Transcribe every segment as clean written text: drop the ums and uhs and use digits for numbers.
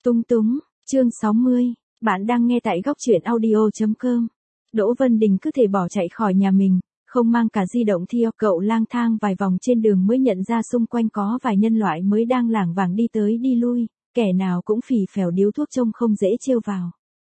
Tung túng, chương 60, bạn đang nghe tại góc truyện audio.com. Đỗ Vân Đình cứ thể bỏ chạy khỏi nhà mình, không mang cả di động theo. Cậu lang thang vài vòng trên đường mới nhận ra xung quanh có vài nhân loại mới đang lảng vảng đi tới đi lui, kẻ nào cũng phì phèo điếu thuốc trông không dễ trêu vào.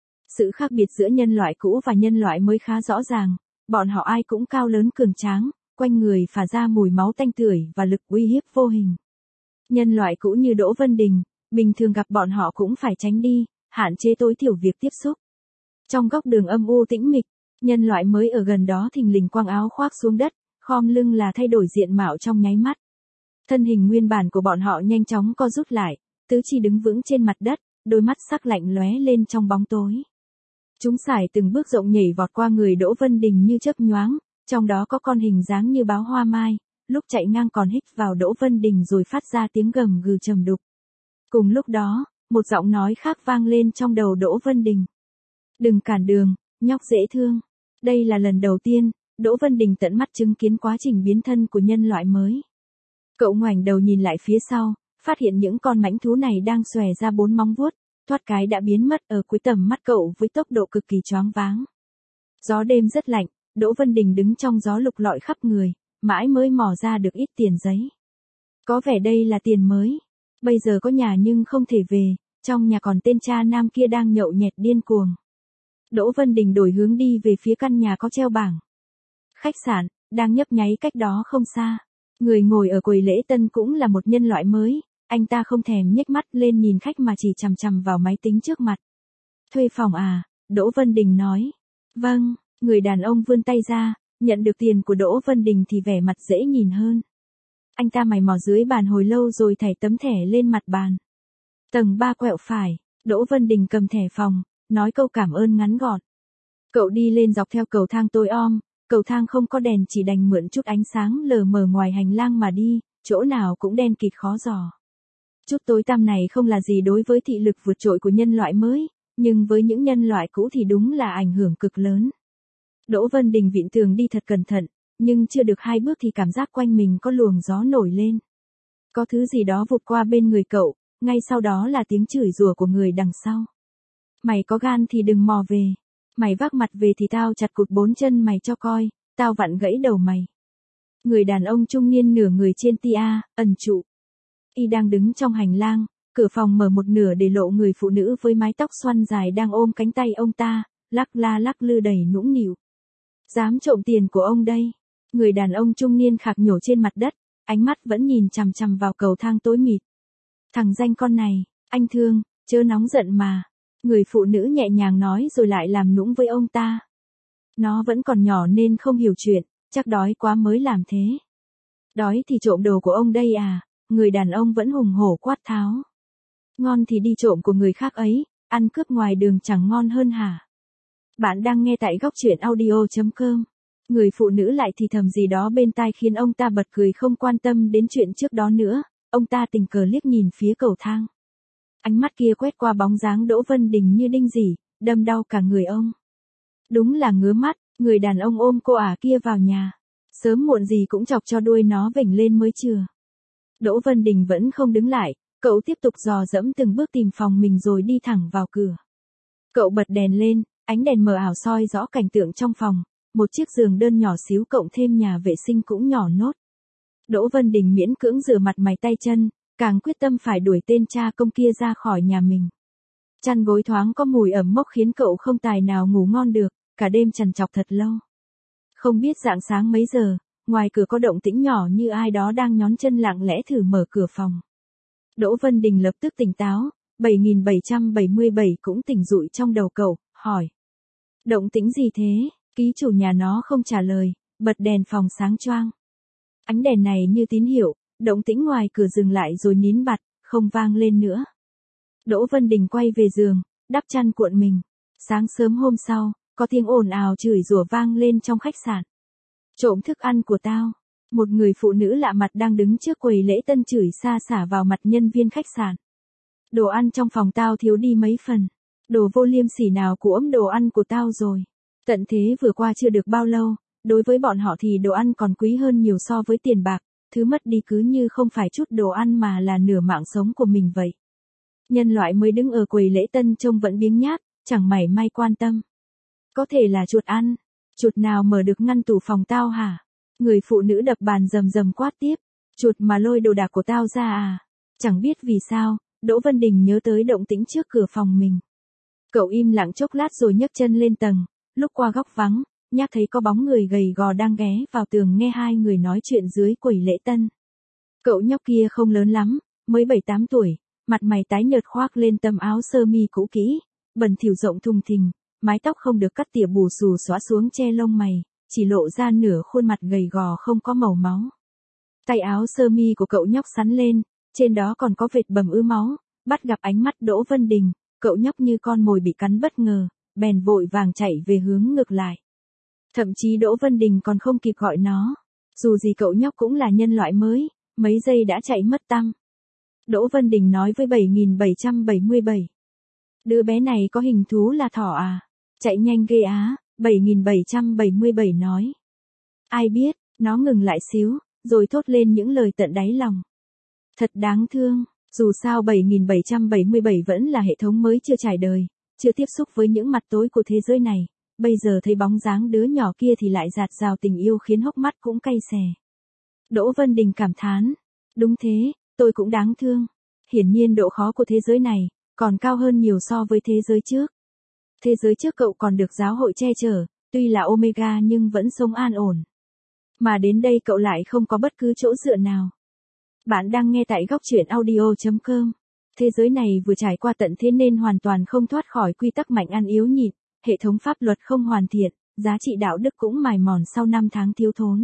Sự khác biệt giữa nhân loại cũ và nhân loại mới khá rõ ràng, bọn họ ai cũng cao lớn cường tráng, quanh người phả ra mùi máu tanh tưởi và lực uy hiếp vô hình. Nhân loại cũ như Đỗ Vân Đình, bình thường gặp bọn họ cũng phải tránh đi, hạn chế tối thiểu việc tiếp xúc. Trong góc đường âm u tĩnh mịch, nhân loại mới ở gần đó thình lình quăng áo khoác xuống đất, khom lưng là thay đổi diện mạo trong nháy mắt. Thân hình nguyên bản của bọn họ nhanh chóng co rút lại, tứ chi đứng vững trên mặt đất, đôi mắt sắc lạnh lóe lên trong bóng tối. Chúng sải từng bước rộng nhảy vọt qua người Đỗ Vân Đình như chớp nhoáng, trong đó có con hình dáng như báo hoa mai, lúc chạy ngang còn hít vào Đỗ Vân Đình rồi phát ra tiếng gầm gừ trầm đục. Cùng lúc đó, một giọng nói khác vang lên trong đầu Đỗ Vân Đình. Đừng cản đường, nhóc dễ thương. Đây là lần đầu tiên, Đỗ Vân Đình tận mắt chứng kiến quá trình biến thân của nhân loại mới. Cậu ngoảnh đầu nhìn lại phía sau, phát hiện những con mãnh thú này đang xòe ra bốn móng vuốt, thoát cái đã biến mất ở cuối tầm mắt cậu với tốc độ cực kỳ choáng váng. Gió đêm rất lạnh, Đỗ Vân Đình đứng trong gió lục lọi khắp người, mãi mới mò ra được ít tiền giấy. Có vẻ đây là tiền mới. Bây giờ có nhà nhưng không thể về, trong nhà còn tên cha nam kia đang nhậu nhẹt điên cuồng. Đỗ Vân Đình đổi hướng đi về phía căn nhà có treo bảng. Khách sạn, đang nhấp nháy cách đó không xa. Người ngồi ở quầy lễ tân cũng là một nhân loại mới, anh ta không thèm nhếch mắt lên nhìn khách mà chỉ chằm chằm vào máy tính trước mặt. Thuê phòng à, Đỗ Vân Đình nói. Vâng, người đàn ông vươn tay ra, nhận được tiền của Đỗ Vân Đình thì vẻ mặt dễ nhìn hơn. Anh ta mày mò dưới bàn hồi lâu rồi thảy tấm thẻ lên mặt bàn. Tầng 3 quẹo phải, Đỗ Vân Đình cầm thẻ phòng, nói câu cảm ơn ngắn gọn. Cậu đi lên dọc theo cầu thang tối om, cầu thang không có đèn chỉ đành mượn chút ánh sáng lờ mờ ngoài hành lang mà đi, chỗ nào cũng đen kịt khó dò. Chút tối tăm này không là gì đối với thị lực vượt trội của nhân loại mới, nhưng với những nhân loại cũ thì đúng là ảnh hưởng cực lớn. Đỗ Vân Đình vịn tường đi thật cẩn thận, nhưng chưa được 2 bước thì cảm giác quanh mình có luồng gió nổi lên. Có thứ gì đó vụt qua bên người cậu, ngay sau đó là tiếng chửi rủa của người đằng sau. Mày có gan thì đừng mò về. Mày vác mặt về thì tao chặt cụt 4 chân mày cho coi, tao vặn gãy đầu mày. Người đàn ông trung niên nửa người trên tia, ẩn trụ. Y đang đứng trong hành lang, cửa phòng mở một nửa để lộ người phụ nữ với mái tóc xoăn dài đang ôm cánh tay ông ta, lắc la lắc lư đầy nũng nịu. Dám trộm tiền của ông đây. Người đàn ông trung niên khạc nhổ trên mặt đất, ánh mắt vẫn nhìn chằm chằm vào cầu thang tối mịt. Thằng danh con này, anh thương, chớ nóng giận mà. Người phụ nữ nhẹ nhàng nói rồi lại làm nũng với ông ta. Nó vẫn còn nhỏ nên không hiểu chuyện, chắc đói quá mới làm thế. Đói thì trộm đồ của ông đây à, người đàn ông vẫn hùng hổ quát tháo. Ngon thì đi trộm của người khác ấy, ăn cướp ngoài đường chẳng ngon hơn hả? Bạn đang nghe tại góc truyện audio.com. Người phụ nữ lại thì thầm gì đó bên tai khiến ông ta bật cười không quan tâm đến chuyện trước đó nữa, ông ta tình cờ liếc nhìn phía cầu thang. Ánh mắt kia quét qua bóng dáng Đỗ Vân Đình như đinh dỉ, đâm đau cả người ông. Đúng là ngứa mắt, người đàn ông ôm cô ả kia vào nhà. Sớm muộn gì cũng chọc cho đuôi nó vểnh lên mới chừa. Đỗ Vân Đình vẫn không đứng lại, cậu tiếp tục dò dẫm từng bước tìm phòng mình rồi đi thẳng vào cửa. Cậu bật đèn lên, ánh đèn mờ ảo soi rõ cảnh tượng trong phòng, một chiếc giường đơn nhỏ xíu cộng thêm nhà vệ sinh cũng nhỏ nốt. Đỗ Vân Đình miễn cưỡng rửa mặt mày tay chân, càng quyết tâm phải đuổi tên cha công kia ra khỏi nhà mình. Chăn gối thoáng có mùi ẩm mốc khiến cậu không tài nào ngủ ngon được, cả đêm trằn trọc thật lâu. Không biết rạng sáng mấy giờ, ngoài cửa có động tĩnh nhỏ như ai đó đang nhón chân lặng lẽ thử mở cửa phòng. Đỗ Vân Đình lập tức tỉnh táo, 7777 cũng tỉnh dụi trong đầu cậu, hỏi. Động tĩnh gì thế? Ký chủ nhà nó không trả lời, bật đèn phòng sáng choang. Ánh đèn này như tín hiệu, động tĩnh ngoài cửa dừng lại rồi nín bặt, không vang lên nữa. Đỗ Vân Đình quay về giường, đắp chăn cuộn mình. Sáng sớm hôm sau, có tiếng ồn ào chửi rủa vang lên trong khách sạn. Trộm thức ăn của tao. Một người phụ nữ lạ mặt đang đứng trước quầy lễ tân chửi xa xả vào mặt nhân viên khách sạn. Đồ ăn trong phòng tao thiếu đi mấy phần. Đồ vô liêm sỉ nào cuỗm đồ ăn của tao rồi. Tận thế vừa qua chưa được bao lâu, đối với bọn họ thì đồ ăn còn quý hơn nhiều so với tiền bạc, thứ mất đi cứ như không phải chút đồ ăn mà là nửa mạng sống của mình vậy. Nhân loại mới đứng ở quầy lễ tân trông vẫn biếng nhác, chẳng mảy may quan tâm. Có thể là chuột ăn. Chuột nào mở được ngăn tủ phòng tao hả? Người phụ nữ đập bàn rầm rầm quát tiếp. Chuột mà lôi đồ đạc của tao ra à? Chẳng biết vì sao, Đỗ Vân Đình nhớ tới động tĩnh trước cửa phòng mình. Cậu im lặng chốc lát rồi nhấc chân lên tầng, lúc qua góc vắng, nhác thấy có bóng người gầy gò đang ghé vào tường nghe hai người nói chuyện dưới quầy lễ tân. Cậu nhóc kia không lớn lắm, mới 7-8 tuổi, mặt mày tái nhợt khoác lên tấm áo sơ mi cũ kỹ, bẩn thỉu rộng thùng thình, mái tóc không được cắt tỉa bù xù xõa xuống che lông mày, chỉ lộ ra nửa khuôn mặt gầy gò không có màu máu. Tay áo sơ mi của cậu nhóc xắn lên, trên đó còn có vệt bầm ứ máu, bắt gặp ánh mắt Đỗ Vân Đình, cậu nhóc như con mồi bị cắn bất ngờ, bèn vội vàng chạy về hướng ngược lại. Thậm chí Đỗ Vân Đình còn không kịp gọi nó. Dù gì cậu nhóc cũng là nhân loại mới, mấy giây đã chạy mất tăm. Đỗ Vân Đình nói với 7777. Đứa bé này có hình thú là thỏ à? Chạy nhanh ghê á, 7777 nói. Ai biết, nó ngừng lại xíu, rồi thốt lên những lời tận đáy lòng. Thật đáng thương, dù sao 7777 vẫn là hệ thống mới chưa trải đời, chưa tiếp xúc với những mặt tối của thế giới này. Bây giờ thấy bóng dáng đứa nhỏ kia thì lại dạt dào tình yêu khiến hốc mắt cũng cay xè. Đỗ Vân Đình cảm thán. Đúng thế, tôi cũng đáng thương. Hiển nhiên độ khó của thế giới này còn cao hơn nhiều so với thế giới trước. Thế giới trước cậu còn được giáo hội che chở, tuy là Omega nhưng vẫn sống an ổn. Mà đến đây cậu lại không có bất cứ chỗ dựa nào. Bạn đang nghe tại góc truyện audio.com. Thế giới này vừa trải qua tận thế nên hoàn toàn không thoát khỏi quy tắc mạnh ăn yếu nhịn, hệ thống pháp luật không hoàn thiện, giá trị đạo đức cũng mài mòn sau 5 tháng thiếu thốn.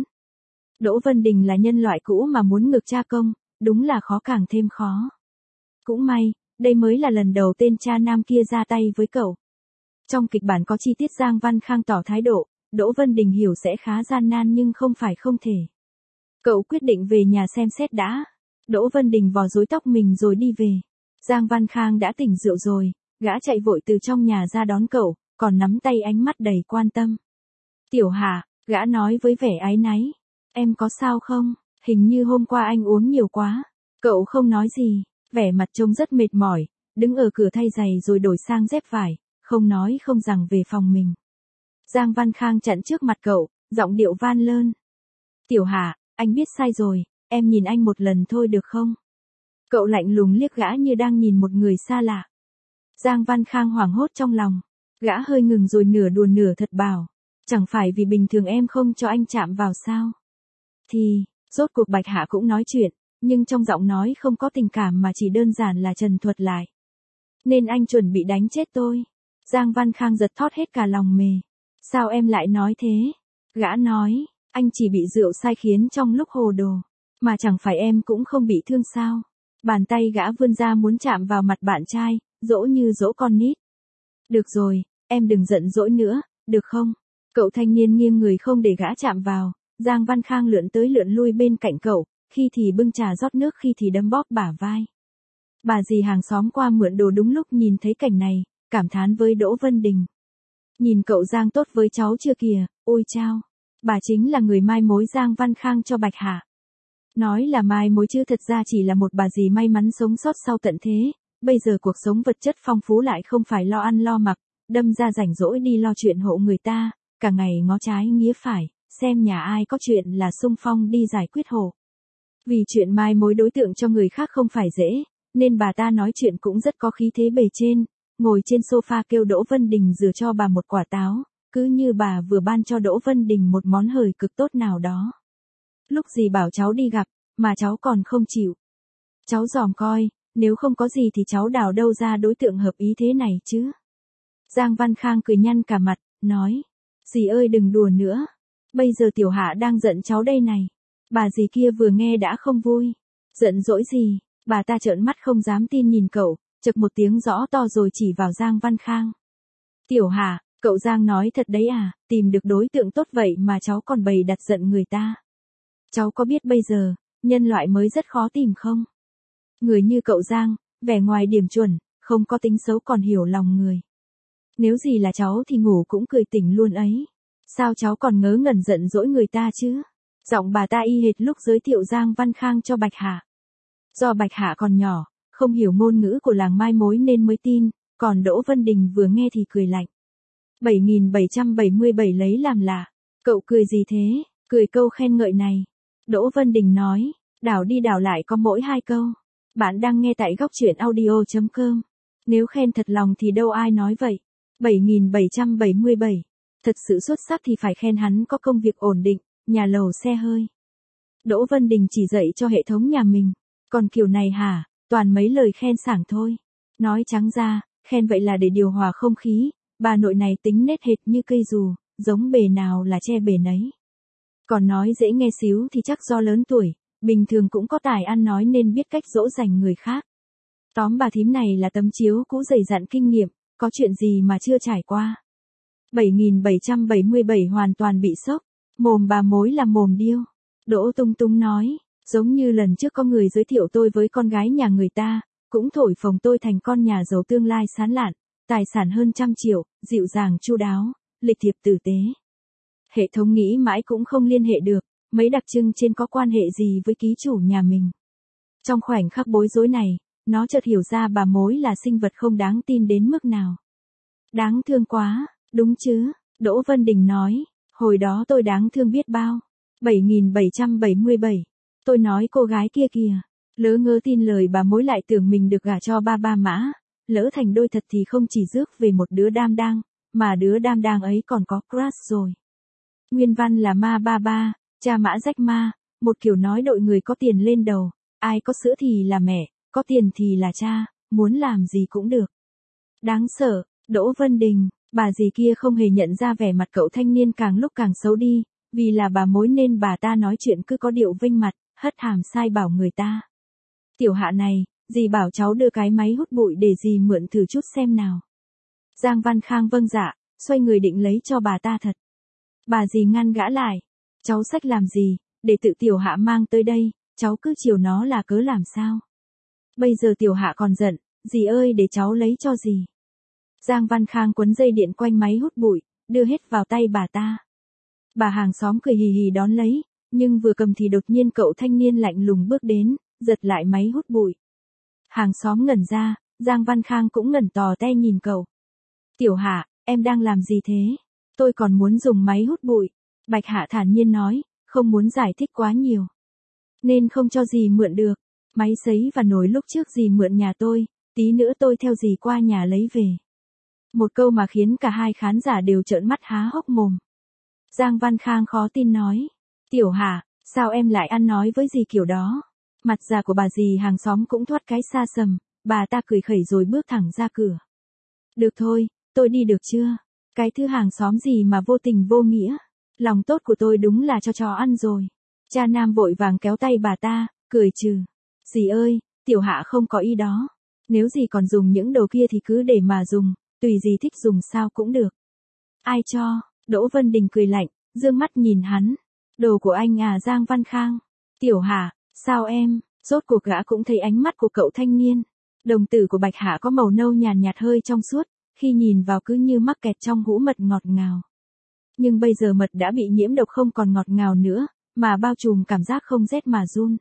Đỗ Vân Đình là nhân loại cũ mà muốn ngược cha công, đúng là khó càng thêm khó. Cũng may, đây mới là lần đầu tên cha nam kia ra tay với cậu. Trong kịch bản có chi tiết Giang Văn Khang tỏ thái độ, Đỗ Vân Đình hiểu sẽ khá gian nan nhưng không phải không thể. Cậu quyết định về nhà xem xét đã. Đỗ Vân Đình vò rối tóc mình rồi đi về. Giang Văn Khang đã tỉnh rượu rồi, gã chạy vội từ trong nhà ra đón cậu, còn nắm tay ánh mắt đầy quan tâm. Tiểu Hà, gã nói với vẻ áy náy. Em có sao không? Hình như hôm qua anh uống nhiều quá. Cậu không nói gì, vẻ mặt trông rất mệt mỏi, đứng ở cửa thay giày rồi đổi sang dép vải, không nói không rằng về phòng mình. Giang Văn Khang chặn trước mặt cậu, giọng điệu van lơn. Tiểu Hà, anh biết sai rồi, em nhìn anh một lần thôi được không? Cậu lạnh lùng liếc gã như đang nhìn một người xa lạ. Giang Văn Khang hoảng hốt trong lòng, gã hơi ngừng rồi nửa đùa nửa thật bảo. Chẳng phải vì bình thường em không cho anh chạm vào sao? Thì, rốt cuộc Bạch Hạ cũng nói chuyện, nhưng trong giọng nói không có tình cảm mà chỉ đơn giản là trần thuật lại. Nên anh chuẩn bị đánh chết tôi. Giang Văn Khang giật thót hết cả lòng mề. Sao em lại nói thế? Gã nói, anh chỉ bị rượu sai khiến trong lúc hồ đồ. Mà chẳng phải em cũng không bị thương sao? Bàn tay gã vươn ra muốn chạm vào mặt bạn trai, dỗ như dỗ con nít. Được rồi, em đừng giận dỗi nữa, được không? Cậu thanh niên nghiêng người không để gã chạm vào. Giang Văn Khang lượn tới lượn lui bên cạnh cậu, khi thì bưng trà rót nước khi thì đấm bóp bả vai. Bà dì hàng xóm qua mượn đồ đúng lúc nhìn thấy cảnh này, cảm thán với Đỗ Vân Đình. Nhìn cậu Giang tốt với cháu chưa kìa, ôi chao. Bà chính là người mai mối Giang Văn Khang cho Bạch Hạ. Nói là mai mối chứ thật ra chỉ là một bà dì may mắn sống sót sau tận thế. Bây giờ cuộc sống vật chất phong phú lại không phải lo ăn lo mặc, đâm ra rảnh rỗi đi lo chuyện hộ người ta, cả ngày ngó trái nghía phải, xem nhà ai có chuyện là xung phong đi giải quyết hộ. Vì chuyện mai mối đối tượng cho người khác không phải dễ, nên bà ta nói chuyện cũng rất có khí thế bề trên, ngồi trên sofa kêu Đỗ Vân Đình rửa cho bà một quả táo, cứ như bà vừa ban cho Đỗ Vân Đình một món hời cực tốt nào đó. Lúc gì bảo cháu đi gặp, mà cháu còn không chịu. Cháu dòm coi, nếu không có gì thì cháu đào đâu ra đối tượng hợp ý thế này chứ. Giang Văn Khang cười nhăn cả mặt, nói, dì ơi đừng đùa nữa. Bây giờ Tiểu Hạ đang giận cháu đây này. Bà dì kia vừa nghe đã không vui. Giận dỗi gì? Bà ta trợn mắt không dám tin nhìn cậu, chực một tiếng rõ to rồi chỉ vào Giang Văn Khang. Tiểu Hạ, cậu Giang nói thật đấy à, tìm được đối tượng tốt vậy mà cháu còn bày đặt giận người ta. Cháu có biết bây giờ, nhân loại mới rất khó tìm không? Người như cậu Giang, vẻ ngoài điểm chuẩn, không có tính xấu còn hiểu lòng người. Nếu gì là cháu thì ngủ cũng cười tỉnh luôn ấy. Sao cháu còn ngớ ngẩn giận dỗi người ta chứ? Giọng bà ta y hệt lúc giới thiệu Giang Văn Khang cho Bạch Hạ. Do Bạch Hạ còn nhỏ, không hiểu ngôn ngữ của làng mai mối nên mới tin, còn Đỗ Vân Đình vừa nghe thì cười lạnh. 7777 lấy làm lạ. Cậu cười gì thế? Cười câu khen ngợi này. Đỗ Vân Đình nói, đảo đi đảo lại có mỗi 2 câu. Bạn đang nghe tại góc truyện audio.com. Nếu khen thật lòng thì đâu ai nói vậy. 7777. Thật sự xuất sắc thì phải khen hắn có công việc ổn định, nhà lầu xe hơi. Đỗ Vân Đình chỉ dạy cho hệ thống nhà mình. Còn kiểu này hả, toàn mấy lời khen sảng thôi. Nói trắng ra, khen vậy là để điều hòa không khí. Bà nội này tính nết hệt như cây dù, giống bề nào là che bề nấy. Còn nói dễ nghe xíu thì chắc do lớn tuổi, bình thường cũng có tài ăn nói nên biết cách dỗ dành người khác. Tóm bà thím này là tấm chiếu cũ dày dặn kinh nghiệm, có chuyện gì mà chưa trải qua. 7777 hoàn toàn bị sốc, mồm bà mối là mồm điêu. Đỗ Tung Tung nói, giống như lần trước có người giới thiệu tôi với con gái nhà người ta, cũng thổi phồng tôi thành con nhà giàu tương lai sáng lạn, tài sản hơn 100 triệu, dịu dàng chu đáo, lịch thiệp tử tế. Hệ thống nghĩ mãi cũng không liên hệ được, mấy đặc trưng trên có quan hệ gì với ký chủ nhà mình. Trong khoảnh khắc bối rối này, nó chợt hiểu ra bà mối là sinh vật không đáng tin đến mức nào. Đáng thương quá, đúng chứ, Đỗ Vân Đình nói, hồi đó tôi đáng thương biết bao. 7777, tôi nói cô gái kia kìa, lỡ ngớ tin lời bà mối lại tưởng mình được gả cho ba mã, lỡ thành đôi thật thì không chỉ rước về một đứa đam đang, mà đứa đam đang ấy còn có crush rồi. Nguyên văn là ma ba, cha mã rách ma, một kiểu nói đội người có tiền lên đầu, ai có sữa thì là mẹ, có tiền thì là cha, muốn làm gì cũng được. Đáng sợ, Đỗ Vân Đình, bà dì kia không hề nhận ra vẻ mặt cậu thanh niên càng lúc càng xấu đi, vì là bà mối nên bà ta nói chuyện cứ có điệu vênh mặt, hất hàm sai bảo người ta. Tiểu Hạ này, dì bảo cháu đưa cái máy hút bụi để dì mượn thử chút xem nào. Giang Văn Khang vâng dạ, xoay người định lấy cho bà ta thật. Bà dì ngăn gã lại. Cháu xách làm gì, để tự Tiểu Hạ mang tới đây, cháu cứ chiều nó là cớ làm sao. Bây giờ Tiểu Hạ còn giận, dì ơi để cháu lấy cho dì. Giang Văn Khang quấn dây điện quanh máy hút bụi, đưa hết vào tay bà ta. Bà hàng xóm cười hì hì đón lấy, nhưng vừa cầm thì đột nhiên cậu thanh niên lạnh lùng bước đến, giật lại máy hút bụi. Hàng xóm ngẩn ra, Giang Văn Khang cũng ngẩn tò te nhìn cậu. Tiểu Hạ, em đang làm gì thế? Tôi còn muốn dùng máy hút bụi. Bạch Hạ thản nhiên nói, không muốn giải thích quá nhiều. Nên không cho dì mượn được. Máy sấy và nồi lúc trước dì mượn nhà tôi, tí nữa tôi theo dì qua nhà lấy về. Một câu mà khiến cả hai khán giả đều trợn mắt há hốc mồm. Giang Văn Khang khó tin nói, Tiểu Hạ, sao em lại ăn nói với dì kiểu đó? Mặt già của bà dì hàng xóm cũng thoát cái xa sầm, bà ta cười khẩy rồi bước thẳng ra cửa. Được thôi, tôi đi được chưa? Cái thứ hàng xóm gì mà vô tình vô nghĩa. Lòng tốt của tôi đúng là cho chó ăn rồi. Cha nam vội vàng kéo tay bà ta, cười trừ. Dì ơi, Tiểu Hạ không có ý đó. Nếu dì còn dùng những đồ kia thì cứ để mà dùng, tùy dì thích dùng sao cũng được. Ai cho? Đỗ Vân Đình cười lạnh, dương mắt nhìn hắn. Đồ của anh à Giang Văn Khang. Tiểu Hạ, sao em? Rốt cuộc gã cũng thấy ánh mắt của cậu thanh niên. Đồng tử của Bạch Hạ có màu nâu nhàn nhạt hơi trong suốt, khi nhìn vào cứ như mắc kẹt trong hũ mật ngọt ngào. Nhưng bây giờ mật đã bị nhiễm độc không còn ngọt ngào nữa, mà bao trùm cảm giác không rét mà run.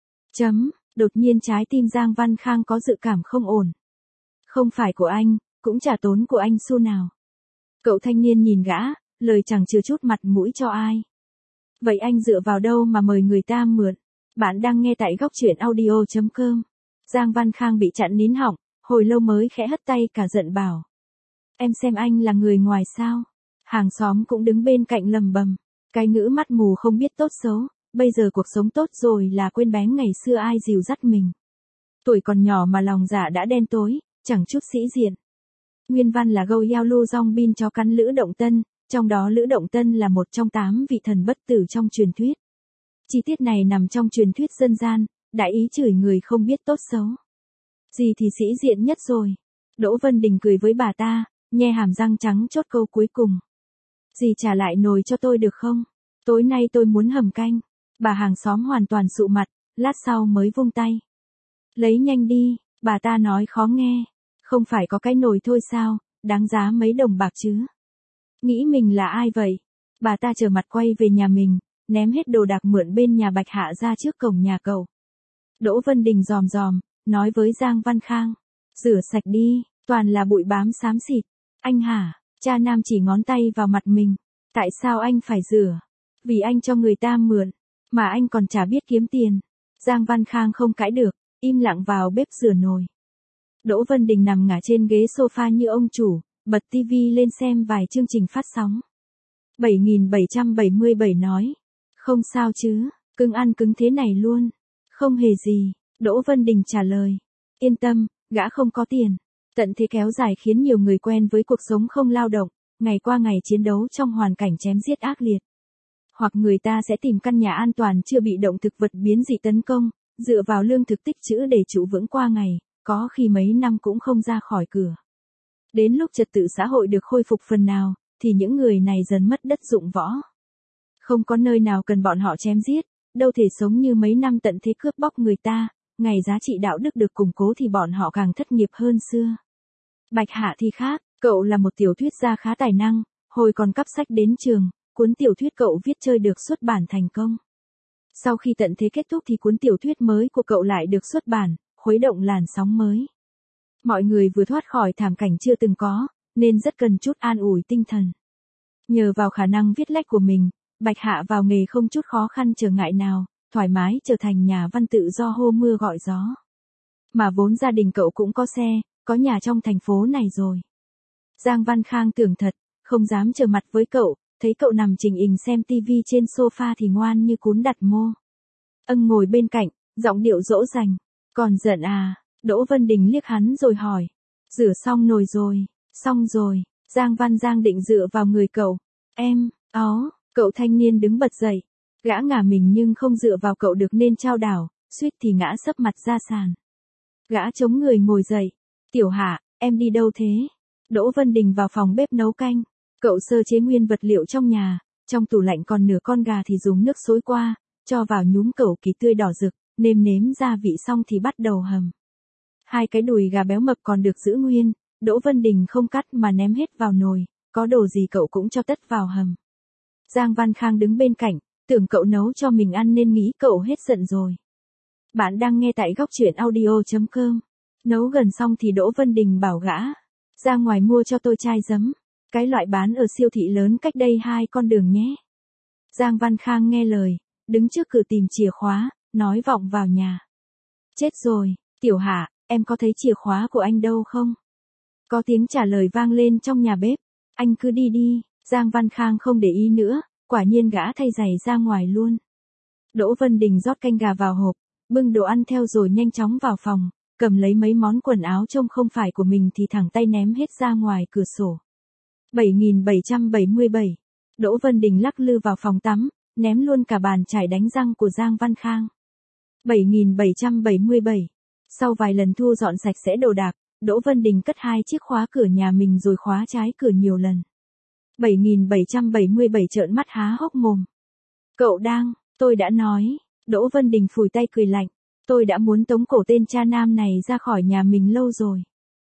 Đột nhiên trái tim Giang Văn Khang có dự cảm không ổn. Không phải của anh, cũng chả tốn của anh xu nào. Cậu thanh niên nhìn gã, lời chẳng chừa chút mặt mũi cho ai. Vậy anh dựa vào đâu mà mời người ta mượn? Bạn đang nghe tại góc truyện audio.com. Giang Văn Khang bị chặn nín họng, hồi lâu mới khẽ hất tay cả giận bảo. Em xem anh là người ngoài sao? Hàng xóm cũng đứng bên cạnh lầm bầm. Cái ngữ mắt mù không biết tốt xấu, bây giờ cuộc sống tốt rồi là quên bén ngày xưa ai dìu dắt mình. Tuổi còn nhỏ mà lòng dạ đã đen tối, chẳng chút sĩ diện. Nguyên văn là Gâu Yao Lu Dong Bin chó cắn Lữ Động Tân, trong đó Lữ Động Tân là một trong 8 vị thần bất tử trong truyền thuyết. Chi tiết này nằm trong truyền thuyết dân gian, đại ý chửi người không biết tốt xấu. Gì thì sĩ diện nhất rồi. Đỗ Vân Đình cười với bà ta, nhe hàm răng trắng chốt câu cuối cùng. Dì trả lại nồi cho tôi được không? Tối nay tôi muốn hầm canh. Bà hàng xóm hoàn toàn sụ mặt, lát sau mới vung tay. Lấy nhanh đi, bà ta nói khó nghe. Không phải có cái nồi thôi sao, đáng giá mấy đồng bạc chứ. Nghĩ mình là ai vậy? Bà ta trở mặt quay về nhà mình, ném hết đồ đạc mượn bên nhà Bạch Hạ ra trước cổng nhà cậu. Đỗ Vân Đình dòm, nói với Giang Văn Khang. Rửa sạch đi, toàn là bụi bám xám xịt. Anh hả? Cha nam chỉ ngón tay vào mặt mình. Tại sao anh phải rửa? Vì anh cho người ta mượn, mà anh còn chả biết kiếm tiền. Giang Văn Khang không cãi được, im lặng vào bếp rửa nồi. Đỗ Vân Đình nằm ngả trên ghế sofa như ông chủ, bật tivi lên xem vài chương trình phát sóng. 7777 nói. Không sao chứ, cưng ăn cứng thế này luôn. Không hề gì, Đỗ Vân Đình trả lời. Yên tâm, gã không có tiền. Tận thế kéo dài khiến nhiều người quen với cuộc sống không lao động, ngày qua ngày chiến đấu trong hoàn cảnh chém giết ác liệt. Hoặc người ta sẽ tìm căn nhà an toàn chưa bị động thực vật biến dị tấn công, dựa vào lương thực tích trữ để trụ vững qua ngày, có khi mấy năm cũng không ra khỏi cửa. Đến lúc trật tự xã hội được khôi phục phần nào, thì những người này dần mất đất dụng võ. Không có nơi nào cần bọn họ chém giết, đâu thể sống như mấy năm tận thế cướp bóc người ta, ngày giá trị đạo đức được củng cố thì bọn họ càng thất nghiệp hơn xưa. Bạch Hạ thì khác, cậu là một tiểu thuyết gia khá tài năng, hồi còn cắp sách đến trường, cuốn tiểu thuyết cậu viết chơi được xuất bản thành công. Sau khi tận thế kết thúc thì cuốn tiểu thuyết mới của cậu lại được xuất bản, khuấy động làn sóng mới. Mọi người vừa thoát khỏi thảm cảnh chưa từng có, nên rất cần chút an ủi tinh thần. Nhờ vào khả năng viết lách của mình, Bạch Hạ vào nghề không chút khó khăn trở ngại nào, thoải mái trở thành nhà văn tự do hô mưa gọi gió. Mà vốn gia đình cậu cũng có xe, có nhà trong thành phố này rồi. Giang Văn Khang tưởng thật, không dám trở mặt với cậu, thấy cậu nằm chình ình xem tivi trên sofa thì ngoan như cún đặt mô. Ngồi bên cạnh, giọng điệu dỗ dành. Còn giận à? Đỗ Vân Đình liếc hắn rồi hỏi. Rửa xong nồi rồi, xong rồi. Giang định dựa vào người cậu. Em, cậu thanh niên đứng bật dậy. Gã ngả mình nhưng không dựa vào cậu được nên trao đảo, suýt thì ngã sấp mặt ra sàn. Gã chống người ngồi dậy. Tiểu Hạ, em đi đâu thế? Đỗ Vân Đình vào phòng bếp nấu canh. Cậu sơ chế nguyên vật liệu trong nhà, trong tủ lạnh còn nửa con gà thì dùng nước xối qua, cho vào nhúm cẩu kỳ tươi đỏ rực, nêm nếm gia vị xong thì bắt đầu hầm. 2 cái đùi gà béo mập còn được giữ nguyên, Đỗ Vân Đình không cắt mà ném hết vào nồi, có đồ gì cậu cũng cho tất vào hầm. Giang Văn Khang đứng bên cạnh, tưởng cậu nấu cho mình ăn nên nghĩ cậu hết giận rồi. Bạn đang nghe tại góc truyện audio.com. Nấu gần xong thì Đỗ Vân Đình bảo gã, ra ngoài mua cho tôi chai giấm, cái loại bán ở siêu thị lớn cách đây 2 con đường nhé. Giang Văn Khang nghe lời, đứng trước cửa tìm chìa khóa, nói vọng vào nhà. Chết rồi, Tiểu Hạ, em có thấy chìa khóa của anh đâu không? Có tiếng trả lời vang lên trong nhà bếp. Anh cứ đi đi. Giang Văn Khang không để ý nữa, quả nhiên gã thay giày ra ngoài luôn. Đỗ Vân Đình rót canh gà vào hộp, bưng đồ ăn theo rồi nhanh chóng vào phòng, cầm lấy mấy món quần áo trông không phải của mình thì thẳng tay ném hết ra ngoài cửa sổ. 7777. Đỗ Vân Đình lắc lư vào phòng tắm, ném luôn cả bàn chải đánh răng của Giang Văn Khang. 7777. Sau vài lần thu dọn sạch sẽ đồ đạc, Đỗ Vân Đình cất 2 chiếc khóa cửa nhà mình rồi khóa trái cửa nhiều lần. 7777 trợn mắt há hốc mồm. Tôi đã nói. Đỗ Vân Đình phủi tay cười lạnh. Tôi đã muốn tống cổ tên cha nam này ra khỏi nhà mình lâu rồi.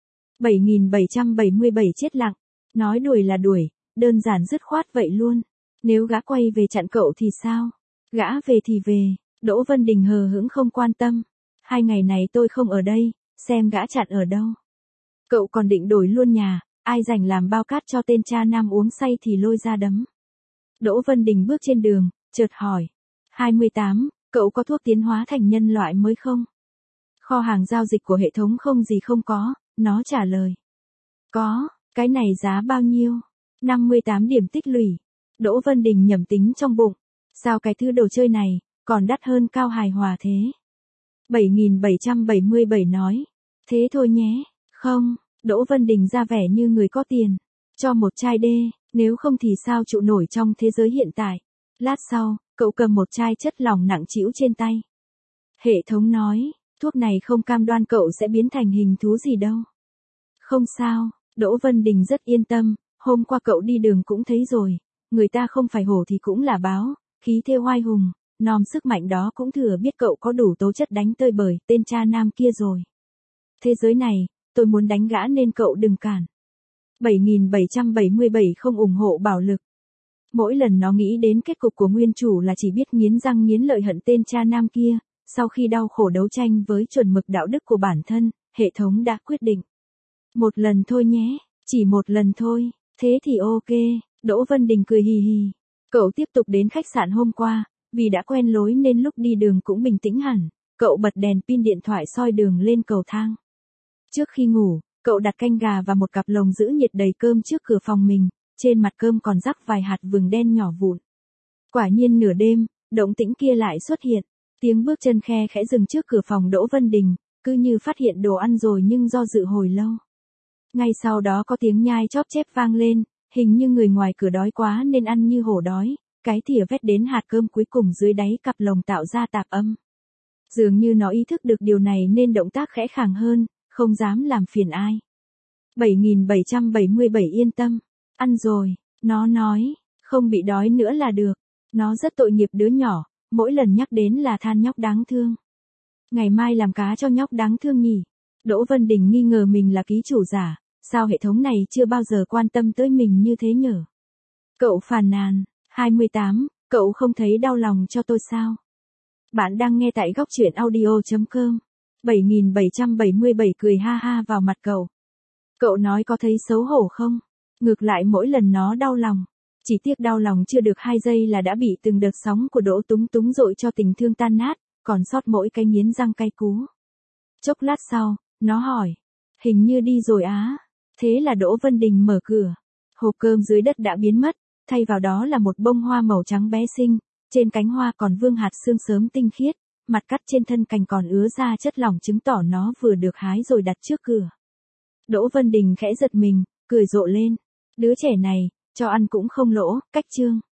7777 chết lặng. Nói đuổi là đuổi, đơn giản dứt khoát vậy luôn. Nếu gã quay về chặn cậu thì sao? Gã về thì về. Đỗ Vân Đình hờ hững không quan tâm. 2 ngày này tôi không ở đây, xem gã chặn ở đâu. Cậu còn định đổi luôn nhà, ai rảnh làm bao cát cho tên cha nam uống say thì lôi ra đấm. Đỗ Vân Đình bước trên đường, chợt hỏi. 28, cậu có thuốc tiến hóa thành nhân loại mới không? Kho hàng giao dịch của hệ thống không gì không có, nó trả lời. Có, cái này giá bao nhiêu? 58 điểm tích lũy. Đỗ Vân Đình nhẩm tính trong bụng. Sao cái thứ đồ chơi này, còn đắt hơn cao hài hòa thế? 7777 nói. Thế thôi nhé. Không, Đỗ Vân Đình ra vẻ như người có tiền. Cho một chai đê, nếu không thì sao trụ nổi trong thế giới hiện tại. Lát sau, cậu cầm một chai chất lỏng nặng trĩu trên tay. Hệ thống nói, thuốc này không cam đoan cậu sẽ biến thành hình thú gì đâu. Không sao, Đỗ Vân Đình rất yên tâm, hôm qua cậu đi đường cũng thấy rồi. Người ta không phải hổ thì cũng là báo, khí thế oai hùng, nom sức mạnh đó cũng thừa biết cậu có đủ tố chất đánh tơi bời tên cha nam kia rồi. Thế giới này, tôi muốn đánh gã nên cậu đừng cản. 7777 không ủng hộ bạo lực. Mỗi lần nó nghĩ đến kết cục của nguyên chủ là chỉ biết nghiến răng nghiến lợi hận tên cha nam kia, Sau khi đau khổ đấu tranh với chuẩn mực đạo đức của bản thân, hệ thống đã quyết định. Một lần thôi nhé, chỉ một lần thôi, thế thì ok, Đỗ Vân Đình cười hì hì. Cậu tiếp tục đến khách sạn hôm qua, vì đã quen lối nên lúc đi đường cũng bình tĩnh hẳn, cậu bật đèn pin điện thoại soi đường lên cầu thang. Trước khi ngủ, cậu đặt canh gà và một cặp lồng giữ nhiệt đầy cơm trước cửa phòng mình, trên mặt cơm còn rắc vài hạt vừng đen nhỏ vụn. Quả nhiên nửa đêm, động tĩnh kia lại xuất hiện, tiếng bước chân khe khẽ dừng trước cửa phòng Đỗ Vân Đình, cứ như phát hiện đồ ăn rồi nhưng do dự hồi lâu. Ngay sau đó có tiếng nhai chóp chép vang lên, hình như người ngoài cửa đói quá nên ăn như hổ đói, cái thìa vét đến hạt cơm cuối cùng dưới đáy cặp lồng tạo ra tạp âm. Dường như nó ý thức được điều này nên động tác khẽ khàng hơn, không dám làm phiền ai. 7777 yên tâm, ăn rồi, nó nói, không bị đói nữa là được. Nó rất tội nghiệp đứa nhỏ, mỗi lần nhắc đến là than nhóc đáng thương. Ngày mai làm cá cho nhóc đáng thương nhỉ. Đỗ Vân Đình nghi ngờ mình là ký chủ giả, sao hệ thống này chưa bao giờ quan tâm tới mình như thế nhở? Cậu phàn nàn, 28, cậu không thấy đau lòng cho tôi sao? Bạn đang nghe tại góc truyện audio.com. 7777 cười ha ha vào mặt cậu. Cậu nói có thấy xấu hổ không? Ngược lại mỗi lần nó đau lòng. Chỉ tiếc đau lòng chưa được 2 giây là đã bị từng đợt sóng của Đỗ Túng Túng dội cho tình thương tan nát, còn sót mỗi cái nghiến răng cay cú. Chốc lát sau, nó hỏi. Hình như đi rồi á. Thế là Đỗ Vân Đình mở cửa. Hộp cơm dưới đất đã biến mất, thay vào đó là một bông hoa màu trắng bé xinh, trên cánh hoa còn vương hạt sương sớm tinh khiết, mặt cắt trên thân cành còn ứa ra chất lỏng chứng tỏ nó vừa được hái rồi đặt trước cửa. Đỗ Vân Đình khẽ giật mình, cười rộ lên. Đứa trẻ này, cho ăn cũng không lỗ, cách chương.